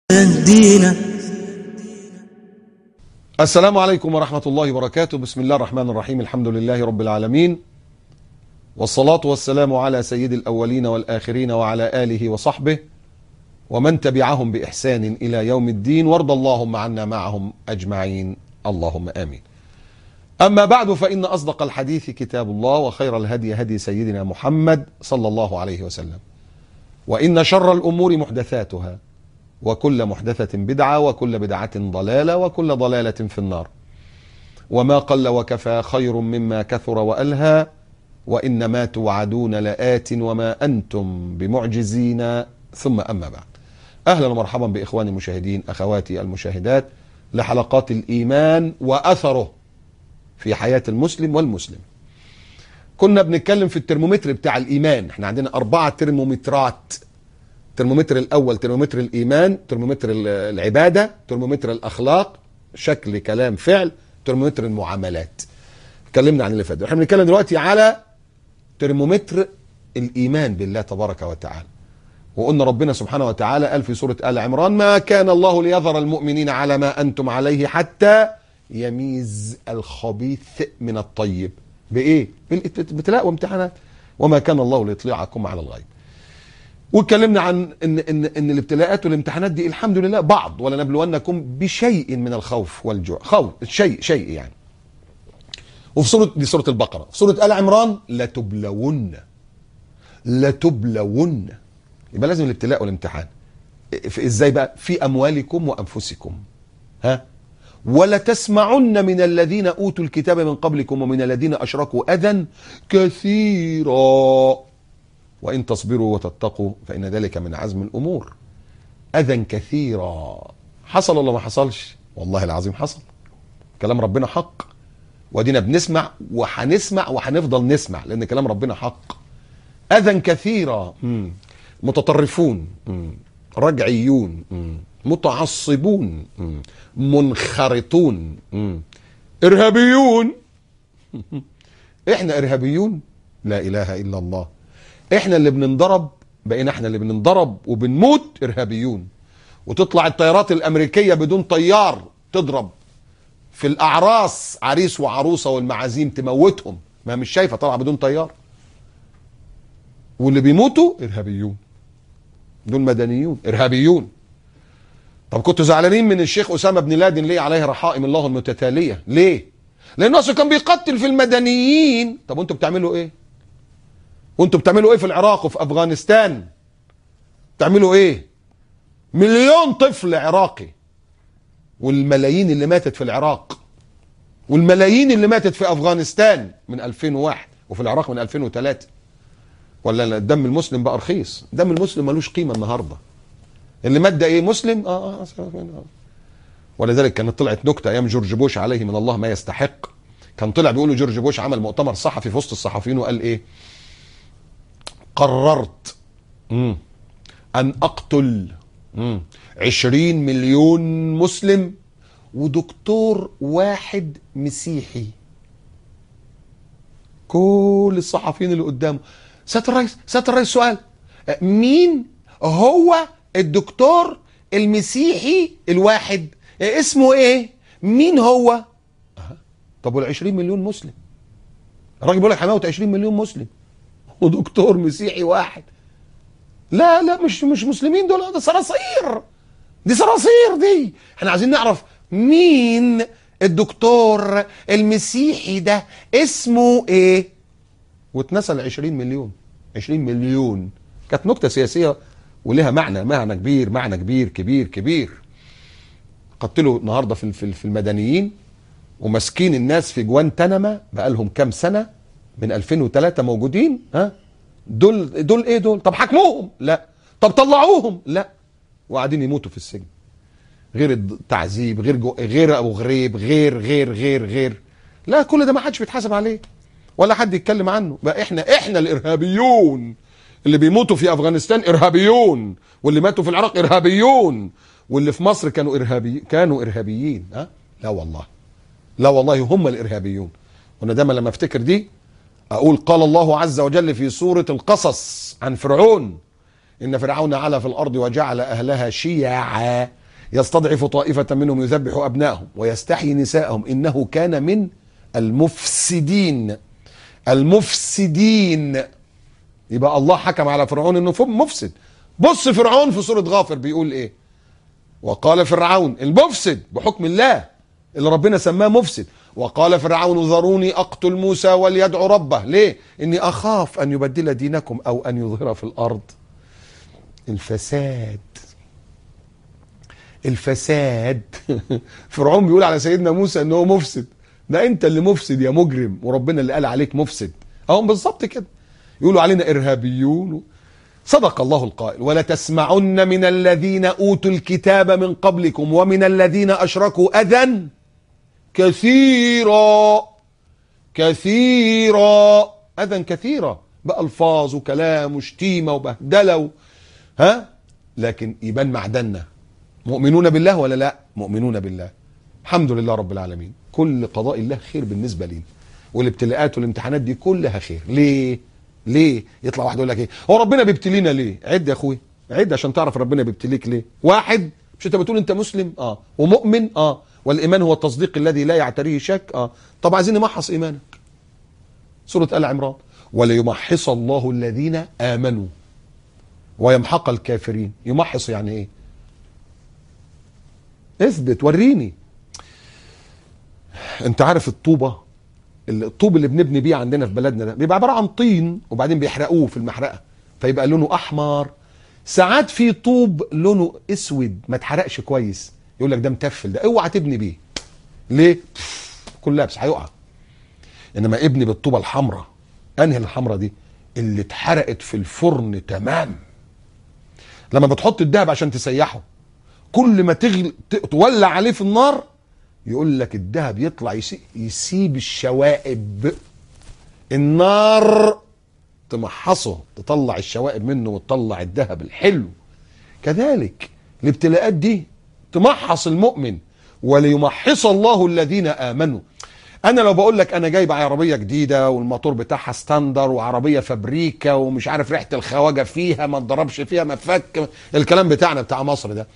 يهدينا. السلام عليكم ورحمة الله وبركاته. بسم الله الرحمن الرحيم. الحمد لله رب العالمين، والصلاة والسلام على سيد الأولين والآخرين وعلى آله وصحبه ومن تبعهم بإحسان إلى يوم الدين، وارض اللهم عنا معهم أجمعين، اللهم آمين. أما بعد، فإن أصدق الحديث كتاب الله، وخير الهدي هدي سيدنا محمد صلى الله عليه وسلم، وإن شر الأمور محدثاتها، وكل محدثة بدعة، وكل بدعة ضلالة، وكل ضلالة في النار. وما قل وكفى خير مما كثر وألهى، وإنما توعدون لآت وما أنتم بمعجزين. ثم أما بعد، أهلا ومرحبا بإخواني المشاهدين، أخواتي المشاهدات، لحلقات الإيمان وأثره في حياة المسلم والمسلم. كنا بنتكلم في الترمومتر بتاع الإيمان. احنا عندنا 4 ترمومترات: الترمومتر الأول ترمومتر الإيمان، ترمومتر العبادة، ترمومتر الأخلاق، شكل كلام فعل، ترمومتر المعاملات. اتكلمنا عن اللي فات. احنا بنتكلم دلوقتي على ترمومتر الإيمان بالله تبارك وتعالى. وقلنا ربنا سبحانه وتعالى قال في سورة آل عمران: ما كان الله ليذر المؤمنين على ما أنتم عليه حتى يميز الخبيث من الطيب. بإيه؟ بالابتلاء وامتحانات. وما كان الله ليطلعكم على الغيب. واتكلمنا عن ان الابتلاءات والامتحانات دي الحمد لله بعض، ولنبلونكم بشيء من الخوف والجوع. خوف شيء يعني. وفي دي سورة البقرة. في سورة آل عمران: لتبلون. يبقى لازم الابتلاء والامتحان. ازاي بقى؟ في اموالكم وانفسكم. ولتسمعن من الذين اوتوا الكتاب من قبلكم ومن الذين اشركوا اذى كثيرا وإن تصبروا وتتقوا فإن ذلك من عزم الأمور. أذى كثيرا. حصل ولا ما حصلش؟ والله العظيم حصل. كلام ربنا حق، ودينا بنسمع وحنسمع وحنفضل نسمع، لأن كلام ربنا حق. أذى كثيرا. متطرفون، رجعيون، متعصبون، منخرطون، إرهابيون. إحنا إرهابيون؟ لا إله إلا الله. احنا اللي بننضرب، بقينا احنا اللي بننضرب وبنموت إرهابيون. وتطلع الطيارات الأمريكية بدون طيار تضرب في الأعراس، عريس وعروسة والمعازيم، تموتهم. ما مش شايفة طالعة بدون طيار. واللي بيموتوا إرهابيون، دول مدنيون إرهابيون. طب كنتوا زعلانين من الشيخ أسامة بن لادن ليه؟ عليه رحائم الله المتتالية. ليه؟ لأنه أصلا كان بيقتل في المدنيين. طب وانتوا بتعملوا ايه؟ وانتوا بتعملوا ايه في العراق وفي افغانستان؟ بتعملوا ايه؟ 1,000,000 طفل عراقي، والملايين اللي ماتت في العراق، والملايين اللي ماتت في افغانستان من 2001، وفي العراق من 2003. ولا دم المسلم بقى رخيص؟ دم المسلم ملوش قيمة النهاردة. اللي مات ده ايه؟ مسلم؟ ولذلك كانت طلعت نكتة ايام جورج بوش عليه من الله ما يستحق. كان طلع بيقولوا جورج بوش عمل مؤتمر صحفي في وسط الصحفيين وقال ايه؟ قررت أن أقتل 20 مليون مسلم ودكتور واحد مسيحي. كل الصحفيين اللي قدامه: سيادة الرئيس سؤال، مين هو الدكتور المسيحي الواحد؟ اسمه ايه؟ مين هو؟ طب وال20 مليون مسلم؟ الراجل بيقول لك هيموت 20 مليون مسلم ودكتور مسيحي واحد. لا مش مسلمين دول، ده صراصير. دي صراصير دي. احنا عايزين نعرف مين الدكتور المسيحي ده، اسمه ايه؟ واتنسى 20 مليون. 20 مليون كانت نكتة سياسية ولها معنى كبير كبير. قتلوا النهارده في المدنيين، وماسكين الناس في جوانتاناما بقالهم كام سنة، من 2003 موجودين. دول ايه دول؟ طب حكموهم؟ لا. طب طلعوهم؟ لا. وقاعدين يموتوا في السجن. غير التعذيب، غير ابو غريب، غير. لا، كل ده ما حدش بيتحاسب عليه ولا حد يتكلم عنه. بقى احنا الارهابيون. اللي بيموتوا في افغانستان ارهابيون، واللي ماتوا في العراق ارهابيون، واللي في مصر كانوا ارهابيين. لا والله هم الارهابيون. وانا دايما لما افتكر دي أقول: قال الله عز وجل في سورة القصص عن فرعون: إن فرعون علا في الأرض وجعل أهلها شيعا يستضعف طائفة منهم يذبح أبنائهم ويستحيي نساءهم إنه كان من المفسدين. المفسدين، يبقى الله حكم على فرعون انه مفسد. بص فرعون في سورة غافر بيقول ايه؟ وقال فرعون المفسد بحكم الله اللي ربنا سماه مفسد. وقال فرعون ذروني اقتل موسى وليدعو ربه. ليه؟ اني اخاف ان يبدل دينكم او ان يظهر في الارض الفساد. الفساد. فرعون بيقول على سيدنا موسى انه مفسد. ده انت اللي مفسد يا مجرم، وربنا اللي قال عليك مفسد. اهم بالظبط كده. يقولوا علينا ارهابيون. صدق الله القائل ولتسمعن من الذين اوتوا الكتاب من قبلكم ومن الذين اشركوا اذى كثيرا. كثيرا، اذى كثيرا، بالفاظ وكلام وشتيمه وبهدله لكن يبان معدننا مؤمنون بالله ولا لا؟ مؤمنون بالله. الحمد لله رب العالمين. كل قضاء الله خير بالنسبه لنا، والابتلاءات والامتحانات دي كلها خير. ليه يطلع واحد يقول لك ايه هو ربنا بيبتلينا ليه؟ عد يا اخوي، عد عشان تعرف ربنا بيبتليك ليه. واحد، مش انت بتقول انت مسلم ومؤمن والايمان هو التصديق الذي لا يعتريه شك طب عايزين نمحص ايمانك. سوره ال عمران وليمحص الله الذين امنوا ويمحق الكافرين. يمحص يعني ايه؟ اثبت، وريني. انت عارف الطوب اللي بنبني بيه عندنا في بلدنا ده بيبقى عباره عن طين وبعدين بيحرقوه في المحرقه فيبقى لونه احمر. ساعات في طوب لونه اسود ما اتحرقش كويس يقول لك ده متفل، ده اوعى تبني بيه. ليه؟ كل لابس هيقع. انما ابني بالطوبه الحمراء. انهي الحمراء دي؟ اللي اتحرقت في الفرن تمام. لما بتحط الدهب عشان تسيحه كل ما تولع عليه في النار يقول لك الذهب يطلع يسيب الشوائب. النار تمحصه تطلع الشوائب منه وتطلع الذهب الحلو. كذلك الابتلاءات دي تمحص المؤمن. وليمحص الله الذين آمنوا. انا لو بقول لك انا جايب عربيه جديده والموتور بتاعها ستاندر وعربيه فابريكا ومش عارف ريحه الخواجه فيها ما تضربش فيها مفك، الكلام بتاعنا بتاع مصر ده،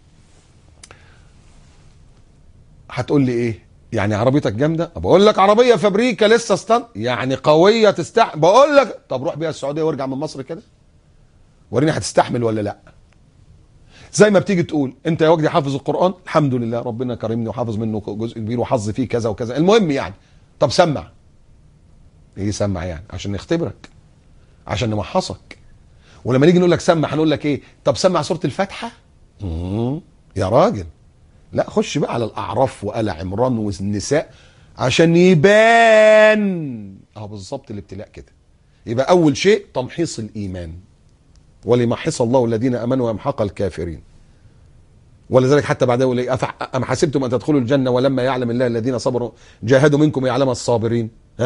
هتقول لي ايه؟ يعني عربيتك جامده؟ بقول لك عربيه فابريكا لسه ستاندر يعني قويه تستحمل. بقول لك طب روح بيها السعوديه وارجع من مصر كده وريني هتستحمل ولا لا. زي ما بتيجي تقول انت يا وجدي حافظ القرآن، الحمد لله ربنا كرمني وحافظ منه جزء كبير وحظ فيه كذا وكذا، المهم يعني. طب سمع. ايه سمع يعني؟ عشان نختبرك، عشان نمحصك. ولما نيجي نقول لك سمع هنقول لك ايه؟ طب سمع سورة الفاتحة. يا راجل لا، خش بقى على الاعراف وآل عمران والنساء عشان يبان. بالظبط الابتلاء كده. يبقى اول شيء تمحيص الايمان. وليمحص الله الذين امنوا ويمحق الكافرين. ولذلك حتى بعد يقول ايه؟ ام حسبتم ان تدخلوا الجنه ولما يعلم الله الذين صبروا جاهدوا منكم ويعلم الصابرين.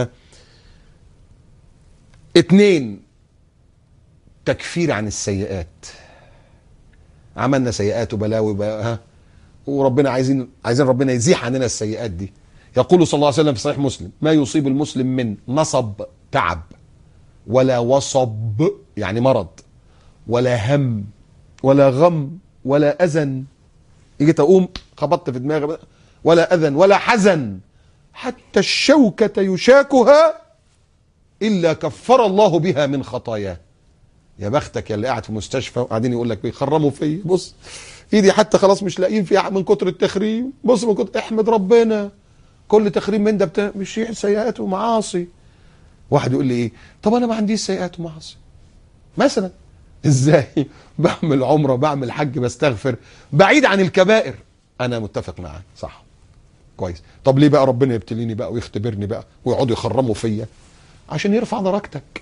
2 تكفير عن السيئات. عملنا سيئات وبلاوي وربنا عايزين ربنا يزيح عننا السيئات دي. يقول صلى الله عليه وسلم في صحيح مسلم ما يصيب المسلم من نصب تعب ولا وصب يعني مرض ولا هم ولا غم ولا أذن. يجي تقوم خبطت في دماغي ولا أذن ولا حزن حتى الشوكة يشاكها إلا كفر الله بها من خطاياه. يا بختك يا اللي قاعد في مستشفى وقاعدين يقول لك بيخرموا فيا، بص ايدي حتى خلاص مش لاقيين فيها من كتر التخريم، بص من كتر، احمد ربنا كل تخريم من ده مش سيئات ومعاصي. واحد يقول لي ايه؟ طب انا ما عنديش سيئات ومعاصي مثلا. ازاي؟ بعمل عمره بعمل حج بستغفر بعيد عن الكبائر. انا متفق معاك صح كويس. طب ليه بقى ربنا يبتليني بقى ويختبرني بقى ويقعدوا يخرموا فيا؟ عشان يرفع درجتك.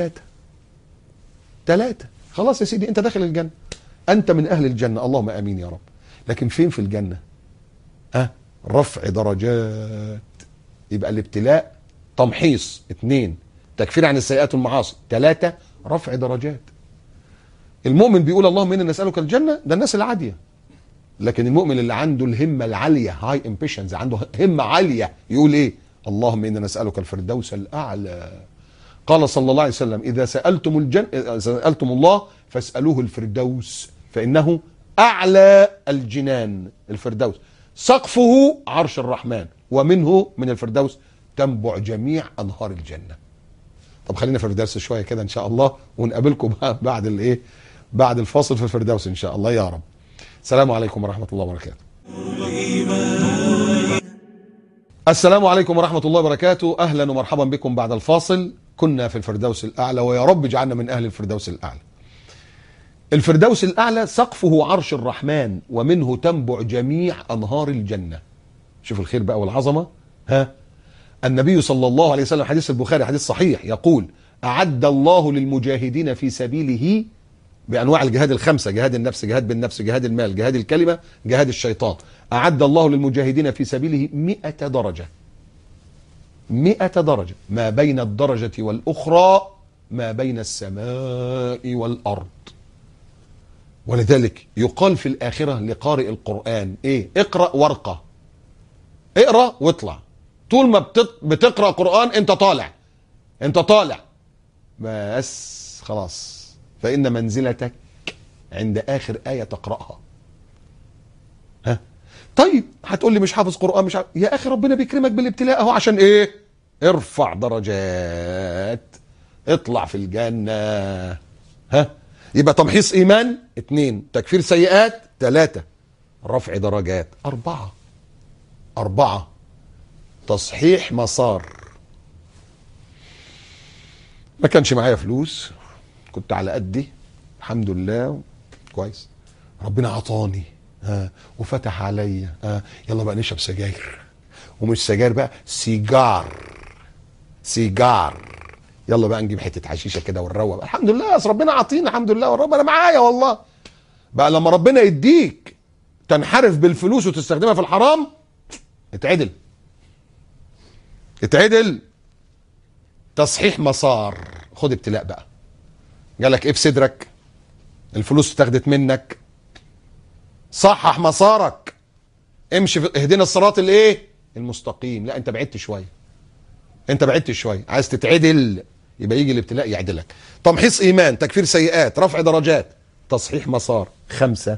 3 خلاص يا سيدي انت داخل الجنة، انت من اهل الجنة اللهم امين يا رب. لكن فين في الجنة؟ رفع درجات. يبقى الابتلاء تمحيص. 2 تكفير عن السيئات والمعاصي. 3 رفع درجات. المؤمن بيقول اللهم إنا نسألك الجنة، ده الناس العادية. لكن المؤمن اللي عنده الهمة العالية هاي امبيشنز، عنده همة عالية، يقول ايه؟ اللهم إنا نسألك الفردوس الأعلى. قال صلى الله عليه وسلم إذا سألتم الله فاسألوه الفردوس فإنه أعلى الجنان الفردوس، سقفه عرش الرحمن، ومنه من الفردوس تنبع جميع أنهار الجنة. طب خلينا في الفردوس شوية كده إن شاء الله، ونقابلكم بعد الإيه، بعد الفاصل في الفردوس إن شاء الله يا رب. السلام عليكم ورحمة الله وبركاته. السلام عليكم ورحمة الله وبركاته. أهلا ومرحبا بكم بعد الفاصل. كنا في الفردوس الأعلى، ويا رب اجعلنا من أهل الفردوس الأعلى. الفردوس الأعلى سقفه عرش الرحمن، ومنه تنبع جميع أنهار الجنة. شوف الخير بقى والعظمة. النبي صلى الله عليه وسلم، حديث البخاري حديث صحيح، يقول: أعد الله للمجاهدين في سبيله بأنواع الجهاد الخمسة: جهاد النفس، جهاد بالنفس، جهاد المال، جهاد الكلمة، جهاد الشيطان. أعد الله للمجاهدين في سبيله 100 درجة. 100 درجة، ما بين الدرجة والأخرى ما بين السماء والأرض. ولذلك يقال في الآخرة لقارئ القرآن إيه؟ اقرأ وارقى، اقرأ واطلع. طول ما بتقرأ قرآن انت طالع، انت طالع بس خلاص، فإن منزلتك عند آخر آية تقرأها. طيب هتقول لي مش حافظ قرآن، مش حافظ. يا أخي ربنا بيكرمك بالابتلاء اهو، عشان إيه؟ ارفع درجات، اطلع في الجنة. يبقى تمحيص إيمان 2، تكفير سيئات 3، رفع درجات 4، تصحيح مسار. ما كانش معايا فلوس، كنت على قدي الحمد لله، كويس، ربنا عطاني وفتح عليا. يلا بقى نشرب سجاير، ومش سجاير بقى، سيجار. يلا بقى نجيب حته حشيشه كده ونروق. الحمد لله، اصل ربنا عاطينا الحمد لله، والرب انا معايا والله. بقى لما ربنا يديك تنحرف بالفلوس وتستخدمها في الحرام، اتعدل. تصحيح مسار. خد ابتلاء بقى، جالك ايه في صدرك، الفلوس اتاخدت منك، صحح مسارك، امشي في اهدنا الصراط الايه المستقيم. لا انت بعدت شويه، عايز تتعدل، يبقى يجي الابتلاء يعدلك. تمحيص ايمان، تكفير سيئات، رفع درجات، تصحيح مسار. 5،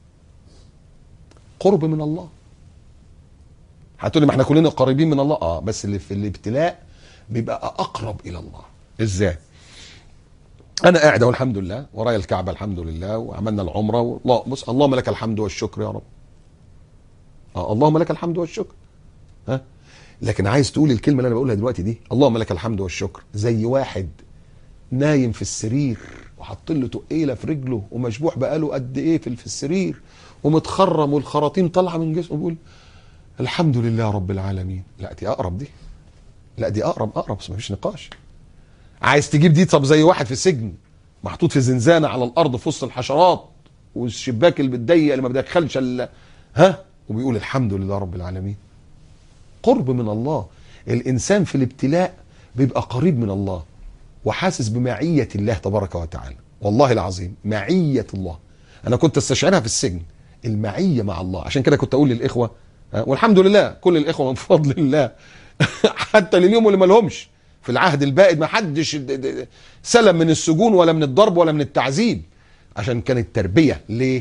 قرب من الله. هتقولي ما احنا كلنا قريبين من الله، بس اللي في الابتلاء بيبقى اقرب الى الله. ازاي؟ انا قاعد اهو الحمد لله، ورايا الكعبه الحمد لله، وعملنا العمره، والله بص، اللهم لك الحمد والشكر يا رب. اللهم لك الحمد والشكر. لكن عايز تقول الكلمه اللي انا بقولها دلوقتي دي، اللهم لك الحمد والشكر، زي واحد نايم في السرير وحط له تقيله في رجله ومشبوح بقاله قد ايه في السرير ومتخرم والخراطيم طالعه من جسمه، بيقول الحمد لله رب العالمين. لا دي اقرب، دي اقرب، بس مفيش نقاش. عايز تجيب دي، طب زي واحد في سجن محطوط في زنزانه على الارض في وسط الحشرات، والشباك اللي بتضيق اللي ما بيدخلش وبيقول الحمد لله رب العالمين. قرب من الله. الانسان في الابتلاء بيبقى قريب من الله، وحاسس بمعيه الله تبارك وتعالى. والله العظيم معيه الله انا كنت استشعرها في السجن، المعيه مع الله. عشان كده كنت اقول للاخوه، والحمد لله كل الاخوه من فضل الله حتى لليوم اللي ما لهمش في العهد البائد، ما حدش سلم من السجون ولا من الضرب ولا من التعذيب، عشان كانت تربيه. ليه؟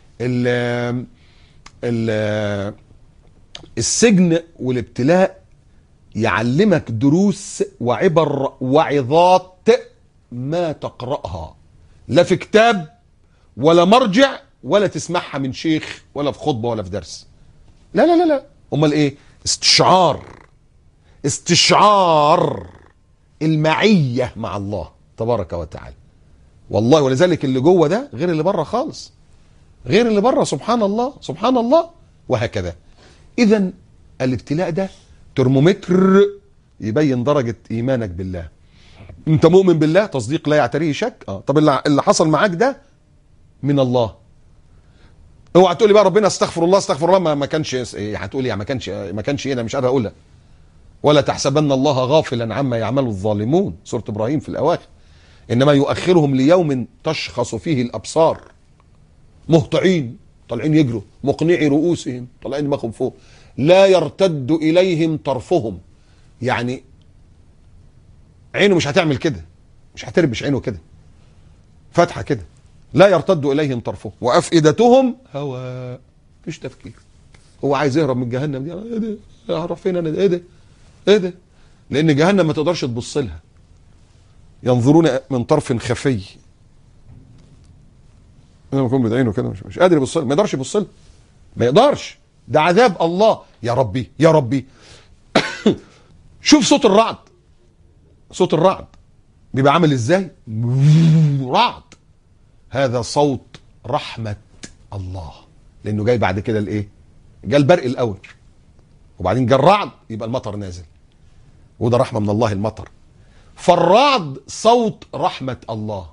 السجن والابتلاء يعلمك دروس وعبر وعظات ما تقرأها لا في كتاب ولا مرجع ولا تسمعها من شيخ ولا في خطبة ولا في درس. لا لا لا لا، امال ايه؟ استشعار المعية مع الله تبارك وتعالى. والله ولذلك اللي جوه ده غير اللي بره خالص، غير اللي بره. سبحان الله سبحان الله. وهكذا. اذا الابتلاء ده ترمومتر يبين درجة ايمانك بالله. انت مؤمن بالله تصديق لا يعتريه شك. طب اللي حصل معاك ده من الله. اوعى تقول لي بقى ربنا استغفر الله ما كانش هتقول لي ما كانش انا مش قادر اقولها. ولا تحسبن الله غافلا عما يعمل الظالمون، سورة ابراهيم في الاواخر. انما يؤخرهم ليوم تشخص فيه الابصار مهطعين، طالعين يجروا، مقنعي رؤوسهم، طالعين دماغهم فوق، لا يرتد اليهم طرفهم. يعني عينه مش هتعمل كده، مش هتربش عينه كده، فاتحه كده، لا يرتد إليهم طرفهم وأفئدتهم هواء، مفيش تفكير. هو عايز يهرب من جهنم دي، ايه ده؟ اعرف فين انا؟ ايه ده؟ ايه ده؟ لأن جهنم ما تقدرش تبص لها. ينظرون من طرف خفي، لما يكون بدعينه كده مش قادر يبص لها، ما يقدرش يبص لها، ما يقدرش. ده عذاب الله. يا ربي يا ربي. شوف صوت الرعد، صوت الرعد بيبقى عامل ازاي؟ رعد. هذا صوت رحمة الله، لانه جاي بعد كده الايه؟ جاء البرق الاول وبعدين جاء الرعد، يبقى المطر نازل، وده رحمة من الله المطر. فالرعد صوت رحمة الله،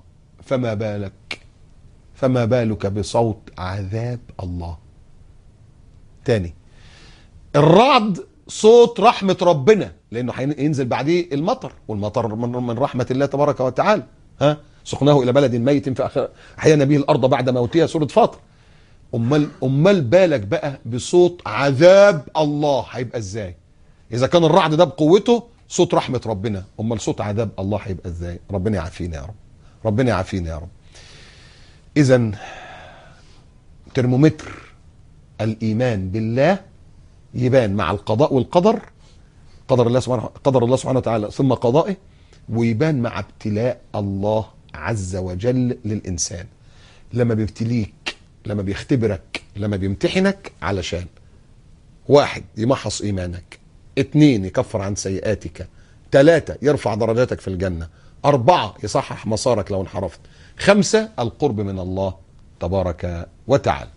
فما بالك بصوت عذاب الله. تاني، الرعد صوت رحمة ربنا، لأنه هينزل بعديه المطر، والمطر من رحمة الله تبارك وتعالى. سقناه إلى بلد ميت فأحيانا به الأرض بعد موتها، سورة فاطر. أمال بالك بقى بصوت عذاب الله هيبقى إزاي؟ إذا كان الرعد ده بقوته صوت رحمة ربنا، أمال صوت عذاب الله هيبقى إزاي؟ ربنا يعافينا يا رب، ربنا يعافينا يا رب. إذن ترمومتر الإيمان بالله يبان مع القضاء والقدر، قدر الله سبحانه وتعالى ثم قضائه، ويبان مع ابتلاء الله عز وجل للإنسان. لما بيبتليك، لما بيختبرك، لما بيمتحنك، علشان 1 يمحص إيمانك، 2 يكفر عن سيئاتك، 3 يرفع درجاتك في الجنة، 4 يصحح مسارك لو انحرفت، 5 القرب من الله تبارك وتعالى.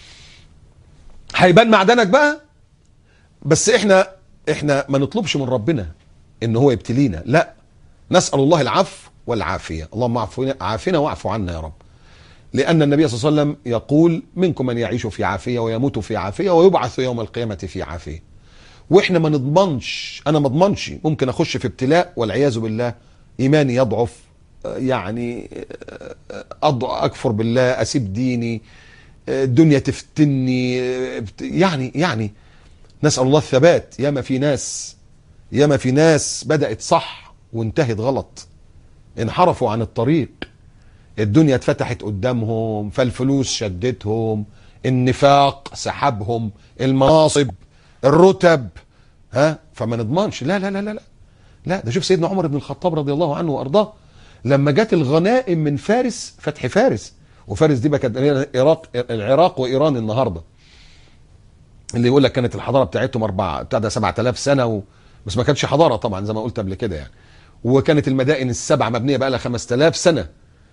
هيبان معدنك بقى. بس احنا ما نطلبش من ربنا ان هو يبتلينا، لا، نسأل الله العفو والعافية. اللهم عافنا واعفو عنا يا رب. لأن النبي صلى الله عليه وسلم يقول: منكم من يعيش في عافية ويموت في عافية ويبعث يوم القيامة في عافية. واحنا ما نضمنش، انا ما اضمنش، ممكن اخش في ابتلاء والعياذ بالله، ايماني يضعف، يعني اكفر بالله، اسيب ديني، الدنيا تفتني، يعني نسأل الله الثبات. ياما في ناس بدأت صح وانتهت غلط، انحرفوا عن الطريق، الدنيا اتفتحت قدامهم، فالفلوس شدتهم، النفاق سحبهم، المناصب، الرتب، فما نضمنش. لا لا لا لا لا. ده شوف سيدنا عمر بن الخطاب رضي الله عنه وارضاه، لما جت الغنائم من فارس، فتح فارس، وفارس دي بقى كانت العراق وايران النهارده، اللي يقول لك كانت الحضاره بتاعتهم 7000 سنه بس ما كانتش حضاره طبعا زي ما قلت قبل كده يعني. وكانت المدائن ال7 مبنيه بقى لها 5000 سنه،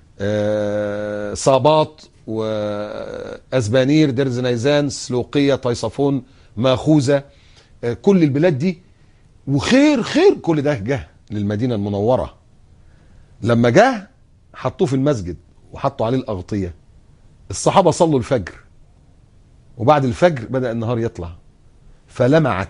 صابات وازبانير، دير زنيزان، سلوقيه، طيصفون، ماخوذه، كل البلاد دي. وخير كل ده جه للمدينه المنوره. لما جه حطوه في المسجد وحطوا عليه الاغطيه، الصحابه صلوا الفجر، وبعد الفجر بدأ النهار يطلع، فلمعت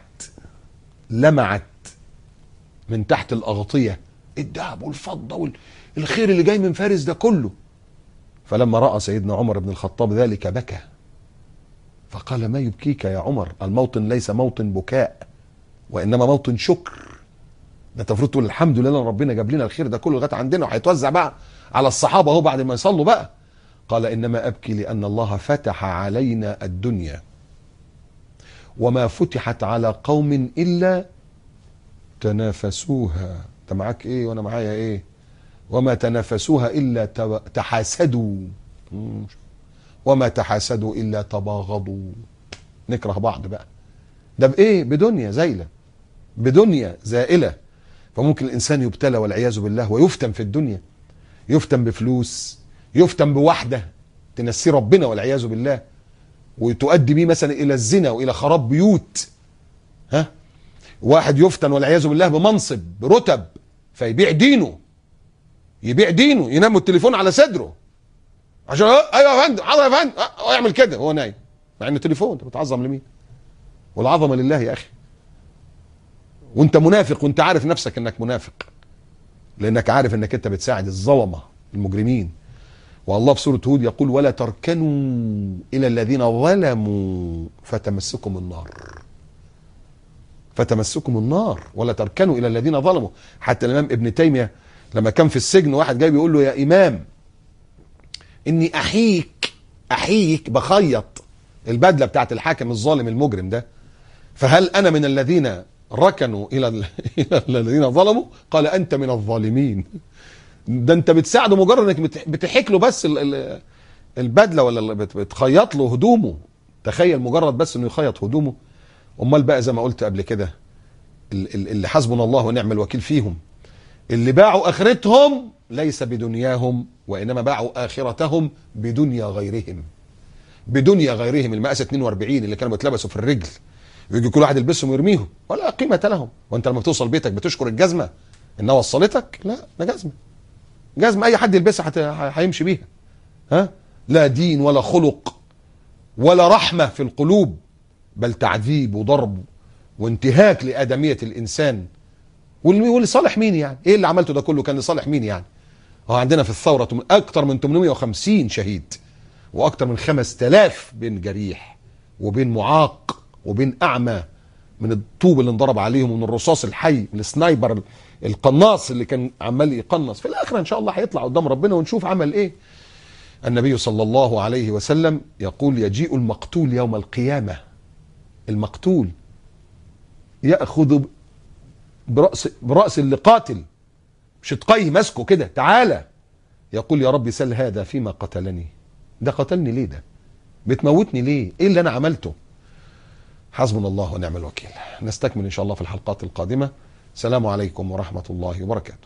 من تحت الأغطية الذهب والفضة والخير اللي جاي من فارس ده كله. فلما رأى سيدنا عمر بن الخطاب ذلك بكى، فقال: ما يبكيك يا عمر؟ الموطن ليس موطن بكاء، وإنما موطن شكر. ده تفرض تقول الحمد لله ربنا جاب لنا الخير ده كله لغايه عندنا، وهيتوزع بقى على الصحابة اهو بعد ما يصلوا بقى. قال: إنما أبكي لأن الله فتح علينا الدنيا، وما فتحت على قوم إلا تنافسوها. أنت معاك إيه وأنا معايا إيه؟ وما تنافسوها إلا تحاسدوا، وما تحاسدوا إلا تباغضوا. نكره بعض بقى. ده بإيه؟ بدنيا زايلة، بدنيا زائلة. فممكن الإنسان يبتلى والعياذ بالله ويفتن في الدنيا، يفتن بفلوس، يفتن بوحدة تنسي ربنا والعياذ بالله، وتؤدي بيه مثلا الى الزنا والى خراب بيوت. واحد يفتن والعياذ بالله بمنصب، برتب، فيبيع دينه، ينام التليفون على صدره عشان ايوه يا فندم، حاضر يا فندم، ويعمل كده وهو نايم، مع ان التليفون. انت بتعظم لمين؟ والعظمه لله يا اخي. وانت منافق وانت عارف نفسك انك منافق، لانك عارف انك انت بتساعد الظلمه المجرمين. والله في سورة هود يقول: ولا تركنوا إلى الذين ظلموا فتمسكم النار، ولا تركنوا إلى الذين ظلموا. حتى الإمام ابن تيمية لما كان في السجن، واحد جاي بيقول له: يا إمام، اني احييك بخيط البدله بتاعت الحاكم الظالم المجرم ده، فهل انا من الذين ركنوا الى الى الذين ظلموا؟ قال انت من الظالمين. ده انت بتساعده مجرد انك بتحك له بس البدله، ولا بتخيط له هدومه. تخيل مجرد بس انه يخيط هدومه. امال بقى زي ما قلت قبل كده، اللي حسبنا الله ونعم الوكيل فيهم، اللي باعوا اخرتهم ليس بدنياهم، وانما باعوا اخرتهم بدنيا غيرهم. بدنيا غيرهم. المقاس 42 اللي كانوا بيتلبسوا في الرجل، يجي كل واحد يلبسهم ويرميهم ولا قيمه لهم. وانت لما بتوصل بيتك بتشكر الجزمه انها وصلتك؟ لا، ده جزمه اي حد يلبسها هيمشي بيها. ها؟ لا دين ولا خلق ولا رحمه في القلوب، بل تعذيب وضرب وانتهاك لادميه الانسان. ولصالح مين يعني؟ ايه اللي عملته ده كله كان لصالح مين يعني؟ هو عندنا في الثوره اكتر من 850 شهيد، واكتر من 5000 بين جريح وبين معاق وبين اعمى من الطوب اللي انضرب عليهم، ومن الرصاص الحي، من السنايبر القناص اللي كان عمال يقنص. في الاخر ان شاء الله هيطلع قدام ربنا ونشوف عمل ايه. النبي صلى الله عليه وسلم يقول: يجيء المقتول يوم القيامه، المقتول ياخذ برأس اللي قاتل، مش تقي ماسكه كده، تعالى يقول: يا رب سل هذا فيما قتلني. ده قتلني ليه؟ ده بتموتني ليه؟ ايه اللي انا عملته؟ حسبنا الله ونعم الوكيل. نستكمل ان شاء الله في الحلقات القادمة. السلام عليكم ورحمة الله وبركاته.